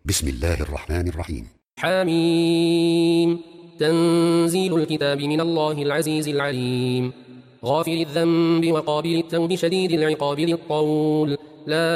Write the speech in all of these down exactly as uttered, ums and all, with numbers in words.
بسم الله الرحمن الرحيم. حميم. تنزيل الكتاب من الله العزيز العليم. غافر الذنب وقابل التوب شديد العقاب للطول، لا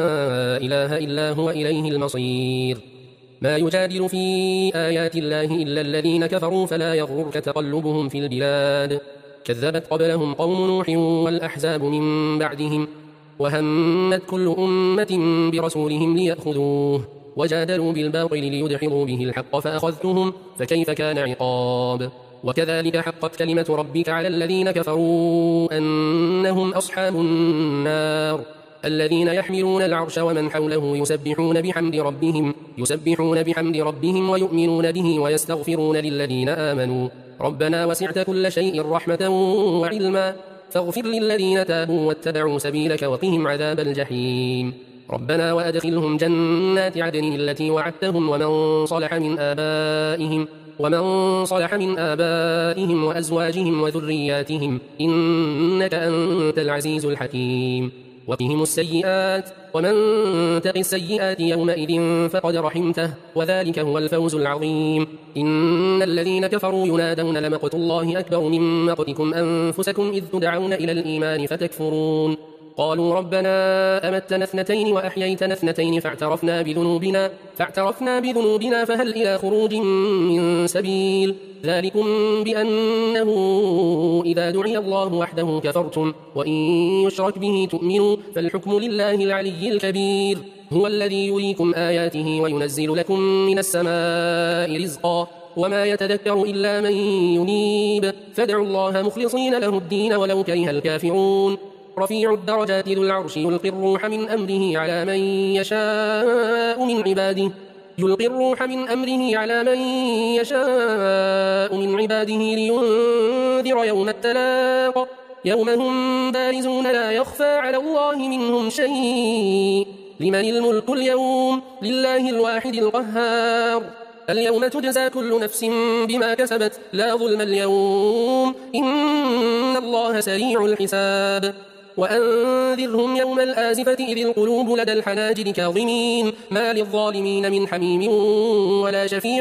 إله إلا هو إليه المصير. ما يجادل في آيات الله إلا الذين كفروا فلا يغررك تقلبهم في البلاد. كذبت قبلهم قوم نوح والأحزاب من بعدهم، وهمت كل أمة برسولهم ليأخذوه، وجادلوا بالباطل ليدحضوا به الحق فأخذتهم فكيف كان عقاب. وكذلك حقت كلمة ربك على الذين كفروا أنهم أصحاب النار، الذين يحملون العرش ومن حوله يسبحون بحمد ربهم يسبحون بحمد ربهم ويؤمنون به ويستغفرون للذين آمنوا ربنا وسعت كل شيء رحمة وعلما فاغفر للذين تابوا واتبعوا سبيلك وقهم عذاب الجحيم. ربنا وأدخلهم جنات عدن التي وعدتهم ومن صلح من آبائهم ومن صلح من آبائهم وأزواجهم وذرياتهم إنك أنت العزيز الحكيم. وقهم السيئات ومن تق السيئات يومئذ فقد رحمته وذلك هو الفوز العظيم. إن الذين كفروا ينادون لمقت الله أكبر من مقتكم أنفسكم إذ تدعون إلى الإيمان فتكفرون. قالوا ربنا أمتنا اثنتين وأحييتنا اثنتين فاعترفنا بذنوبنا فاعترفنا بذنوبنا فهل إلى خروج من سبيل. ذلكم بأنه إذا دعي الله وحده كفرتم وإن يشرك به تؤمنوا فالحكم لله العلي الكبير. هو الذي يريكم آياته وينزل لكم من السماء رزقا وما يتذكر إلا من ينيب فادعوا الله مخلصين له الدين ولو كره الكافرون. رفيع الدرجات ذو العرش يلقي الروح من أمره على من يشاء من عباده يلقي الروح من أمره على من يشاء من عباده لينذر يوم التلاق يوم هم بارزون لا يخفى على الله منهم شيء. لمن الملك اليوم لله الواحد القهار. اليوم تجزى كل نفس بما كسبت لا ظلم اليوم إن الله سريع الحساب. وأنذرهم يوم الآزفة إذ القلوب لدى الحناجر كاظمين ما للظالمين من حميم ولا شفيع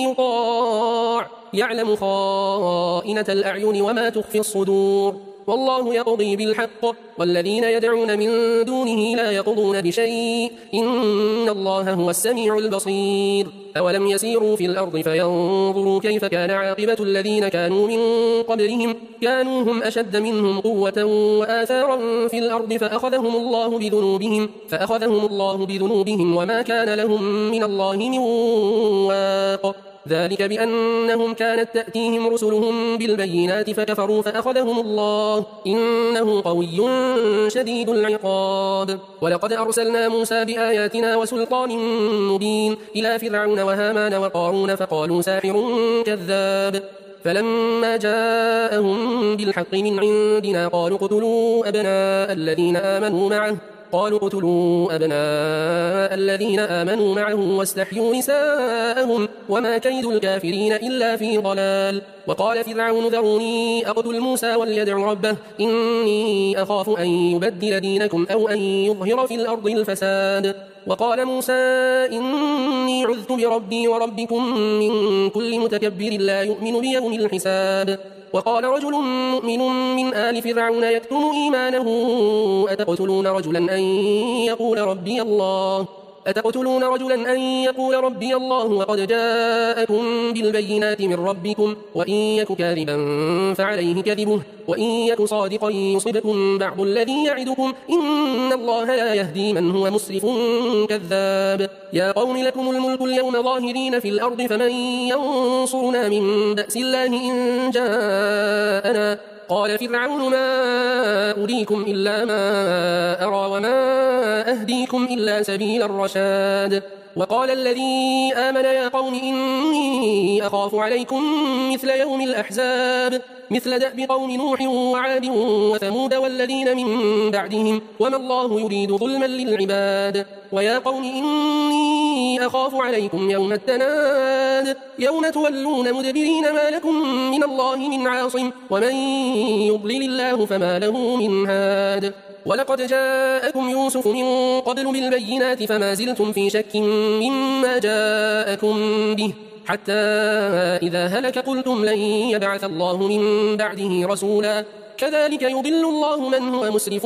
يطاع يعلم خائنة الأعين وما تخفي الصدور. والله يقضي بالحق والذين يدعون من دونه لا يقضون بشيء إن الله هو السميع البصير. أولم يسيروا في الأرض فينظروا كيف كان عاقبة الذين كانوا من قبلهم كانوا هم أشد منهم قوة وآثارا في الأرض فأخذهم الله بذنوبهم فأخذهم الله بذنوبهم وما كان لهم من الله من واق. ذلك بأنهم كانت تأتيهم رسلهم بالبينات فكفروا فأخذهم الله إنه قوي شديد العقاب. ولقد أرسلنا موسى بآياتنا وسلطان مبين إلى فرعون وهامان وقارون فقالوا ساحر كذاب. فلما جاءهم بالحق من عندنا قالوا اقتلوا أبناء الذين آمنوا معه قالوا اقتلوا أبناء الذين آمنوا معه واستحيوا نساءهم وما كيد الكافرين إلا في ضلال. وقال فرعون ذروني أقتل موسى وليدع ربه إني أخاف أن يبدل دينكم أو أن يظهر في الأرض الفساد. وقال موسى إني عذت بربي وربكم من كل متكبر لا يؤمن بيوم الحساب. وقال رجل مؤمن من آل فرعون يكتم إيمانه أتقتلون رجلا أن يقول ربي الله أتقتلون رجلا أن يقول ربي الله وقد جاءكم بالبينات من ربكم وإن يك كاذبا فعليه كذبه وإن يك صادقا يصبكم بعض الذي يعدكم إن الله لا يهدي من هو مسرف كذاب. يا قوم لكم الملك اليوم ظاهرين في الأرض فمن ينصرنا من بأس الله إن جاءنا. قال فرعون ما أريكم إلا ما أرى وما أهديكم إلا سبيل الرشاد. وقال الذي آمن يا قوم إني أخاف عليكم مثل يوم الأحزاب مثل دأب قوم نوح وعاد وثمود والذين من بعدهم وما الله يريد ظلما للعباد. ويا قوم إني أخاف عليكم يوم التناد يوم تولون مدبرين ما لكم من الله من عاصم ومن يضلل الله فما له من هاد. ولقد جاءكم يوسف من قبل بالبينات فما زلتم في شك مما جاءكم به حتى إذا هلك قلتم لن يبعث الله من بعده رسولا كذلك يضل الله من هو مسرف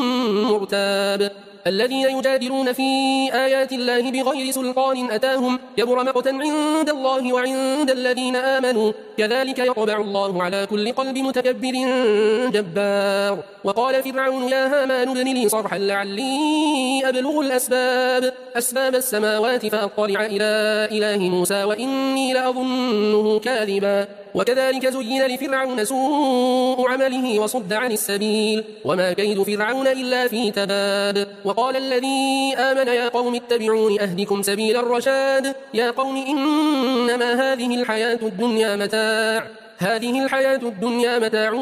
مرتاب الذين يجادلون في آيات الله بغير سلطان أتاهم كبر مقتا عند الله وعند الذين آمنوا كذلك يطبع الله على كل قلب متكبر جبار وقال فرعون يا هامان ابن لي صرحا لعلي أبلغ الأسباب أسباب السماوات فأطلع إلى إله موسى وإني لأظنه كاذبا وكذلك زين لفرعون سوء عمله وصد عن السبيل وما كيد فرعون إلا في تباب وقال الذي آمن يا قوم اتبعون أهدكم سبيل الرشاد يا قوم إنما هذه الحياة الدنيا متاع هذه الحياة الدنيا متاع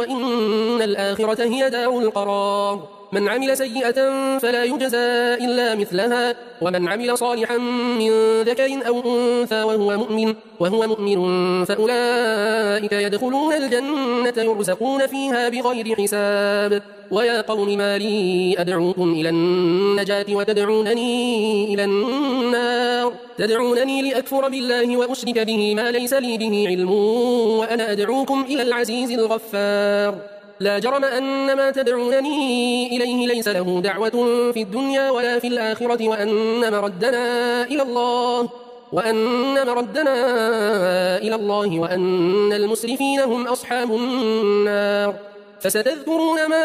وإن الآخرة هي دار القرار من عمل سيئة فلا يجزى إلا مثلها ومن عمل صالحا من ذكر أو أنثى وهو مؤمن وهو مؤمن فأولئك يدخلون الجنة يرزقون فيها بغير حساب ويا قوم ما لي أدعوكم إلى النجاة وتدعونني إلى النار تدعونني لأكفر بالله وأشرك به ما ليس لي به علم وأنا أدعوكم إلى العزيز الغفار لا جرم أن ما تدعونني إليه ليس له دعوة في الدنيا ولا في الآخرة وأن مردنا إلى الله وأن مردنا إلى الله وأن المسرفين هم أصحاب النار فستذكرون ما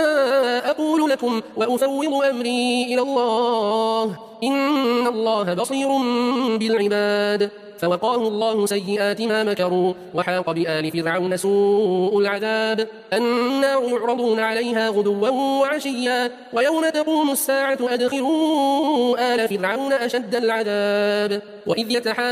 أقول لكم وأفوض أمري إلى الله إن الله بصير بالعباد فوقاه الله سيئات ما مكروا وحاق بآل فرعون سوء العذاب النار يعرضون عليها غدوا وعشيا ويوم تقوم الساعة أدخلوا آل فرعون أشد العذاب وإذ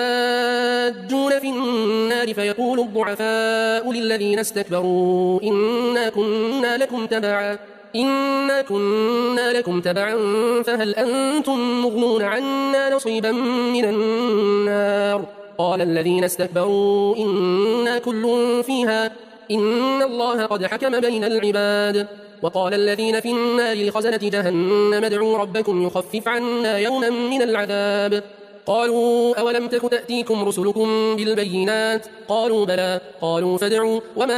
يتحاجون في النار فيقول الضعفاء للذين استكبروا إنا كنا لكم تبعا إنا كنا لكم تبعا فهل أنتم مغنون عنا نصيبا من النار قال الذين استكبروا إنا كل فيها إن الله قد حكم بين العباد وقال الذين في النار لخزنة جهنم ادعوا ربكم يخفف عنا يوما من العذاب قالوا أولم تك تأتيكم رسلكم بالبينات قالوا بلى قالوا فادعوا وما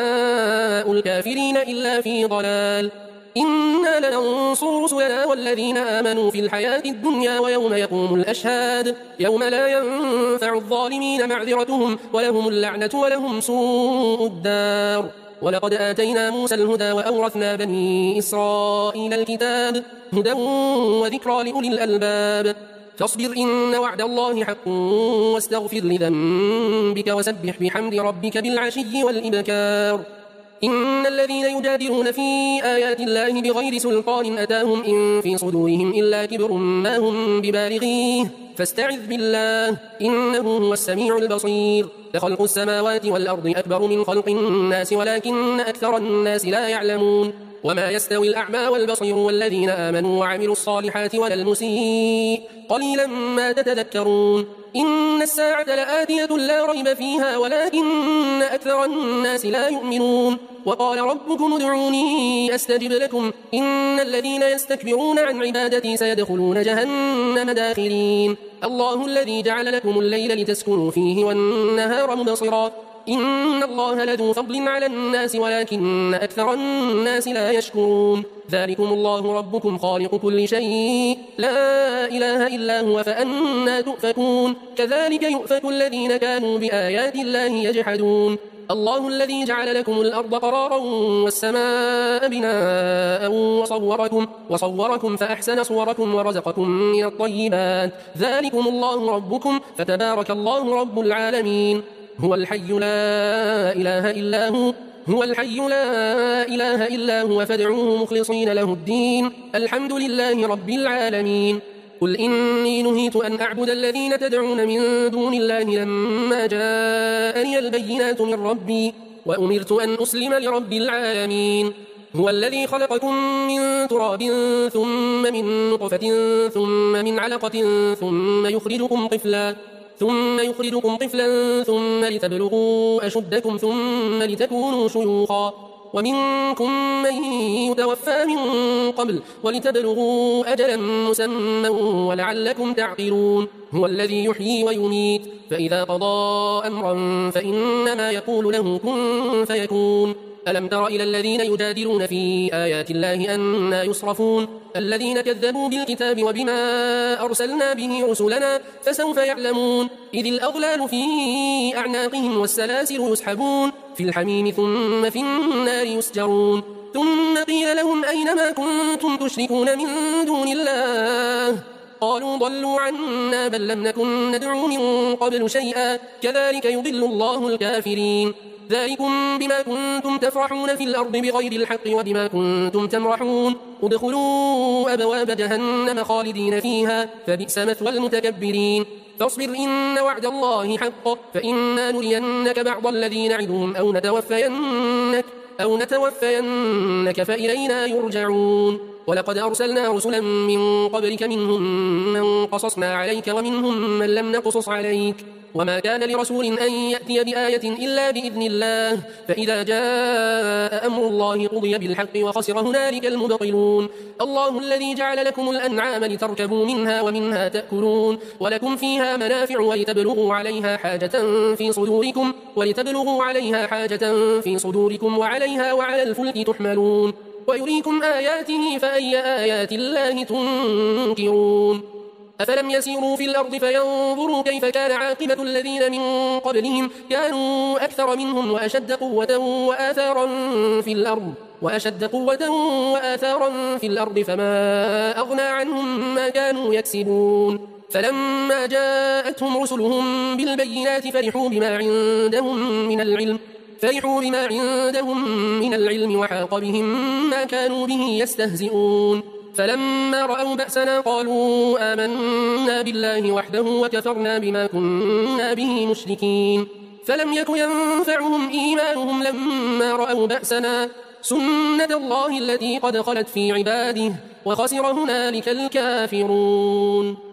دعاء الكافرين إلا في ضلال إنا لننصر رسلنا والذين آمنوا في الحياة الدنيا ويوم يقوم الأشهاد يوم لا ينفع الظالمين معذرتهم ولهم اللعنة ولهم سوء الدار ولقد آتينا موسى الهدى وأورثنا بني إسرائيل الكتاب هدى وذكرى لأولي الألباب فاصبر إن وعد الله حق واستغفر لذنبك وسبح بحمد ربك بالعشي والإبكار إن الذين يجادلون في آيات الله بغير سلطان أتاهم إن في صدورهم إلا كبر ما هم ببالغيه فاستعذ بالله إنه هو السميع البصير لخلق السماوات والأرض أكبر من خلق الناس ولكن أكثر الناس لا يعلمون وما يستوي الأعمى والبصير والذين آمنوا وعملوا الصالحات ولا المسيء قليلا ما تتذكرون إن الساعة لآتية لا ريب فيها ولكن أكثر الناس لا يؤمنون وقال ربكم ادعوني أستجب لكم إن الذين يستكبرون عن عبادتي سيدخلون جهنم داخرين الله الذي جعل لكم الليل لتسكنوا فيه والنهار مبصرا إن الله لذو فضل على الناس ولكن أكثر الناس لا يشكرون ذلكم الله ربكم خالق كل شيء لا إله إلا هو فأنا تؤفكون كذلك يؤفك الذين كانوا بآيات الله يجحدون الله الذي جعل لكم الأرض قرارا والسماء بناء وصوركم, وصوركم فأحسن صوركم ورزقكم من الطيبات ذلكم الله ربكم فتبارك الله رب العالمين هو الحي لا إله إلا هو هو الحي لا إله إلا هو فادعوه مخلصين له الدين الحمد لله رب العالمين قل إني نهيت أن أعبد الذين تدعون من دون الله لما جاءني البينات من ربي وأمرت أن أسلم لرب العالمين هو الذي خلقكم من تراب ثم من نطفة ثم من علقة ثم يخرجكم طفلا ثم يخرجكم طفلا ثم لتبلغوا أشدكم ثم لتكونوا شيوخا ومنكم من يتوفى من قبل ولتبلغوا أجلا مسمى ولعلكم تعقلون هو الذي يحيي ويميت فإذا قضى أمرا فإنما يقول له كن فيكون ألم تر إلى الذين يجادلون في آيات الله أنى يصرفون الذين كذبوا بالكتاب وبما أرسلنا به رسلنا فسوف يعلمون إذ الأغلال في أعناقهم والسلاسل يسحبون في الحميم ثم في النار يسجرون ثم قيل لهم أين ما كنتم تشركون من دون الله قالوا ضلوا عنا بل لم نكن ندعو من قبل شيئا كذلك يضل الله الكافرين ذلكم بما كنتم تفرحون في الأرض بغير الحق وبما كنتم تمرحون ادخلوا أبواب جهنم خالدين فيها فبئس مثوى المتكبرين فاصبر إن وعد الله حق فإنا نرينك بعض الذي نعدهم أو نتوفينك أو نتوفينك فإلينا يرجعون ولقد أرسلنا رسلا من قبلك منهم من قصصنا عليك ومنهم من لم نقصص عليك وما كان لرسول أن يأتي بآية إلا بإذن الله فإذا جاء أمر الله قضي بالحق وخسر هنالك المبطلون الله الذي جعل لكم الأنعام لتركبوا منها ومنها تأكلون ولكم فيها منافع ولتبلغوا عليها حاجة في صدوركم ولتبلغوا عليها حاجة في صدوركم وعليها وعلى الفلك تحملون ويريكم آياته فأي آيات الله تنكرون أفلم يسيروا في الأرض فينظروا كيف كان عاقبة الذين من قبلهم كانوا أكثر منهم وأشد قوة وآثارا في الأرض وأشد قوة وآثارا في الأرض فما أغنى عنهم ما كانوا يكسبون فلما جاءتهم رسلهم بالبينات فرحوا بما عندهم من العلم فرحوا بما عندهم من العلم وحاق بهم ما كانوا به يستهزئون فلما رأوا بأسنا قالوا آمنا بالله وحده وكفرنا بما كنا به مشركين فلم يك ينفعهم إيمانهم لما رأوا بأسنا سنة الله التي قد خلت في عباده وخسر هنالك الكافرون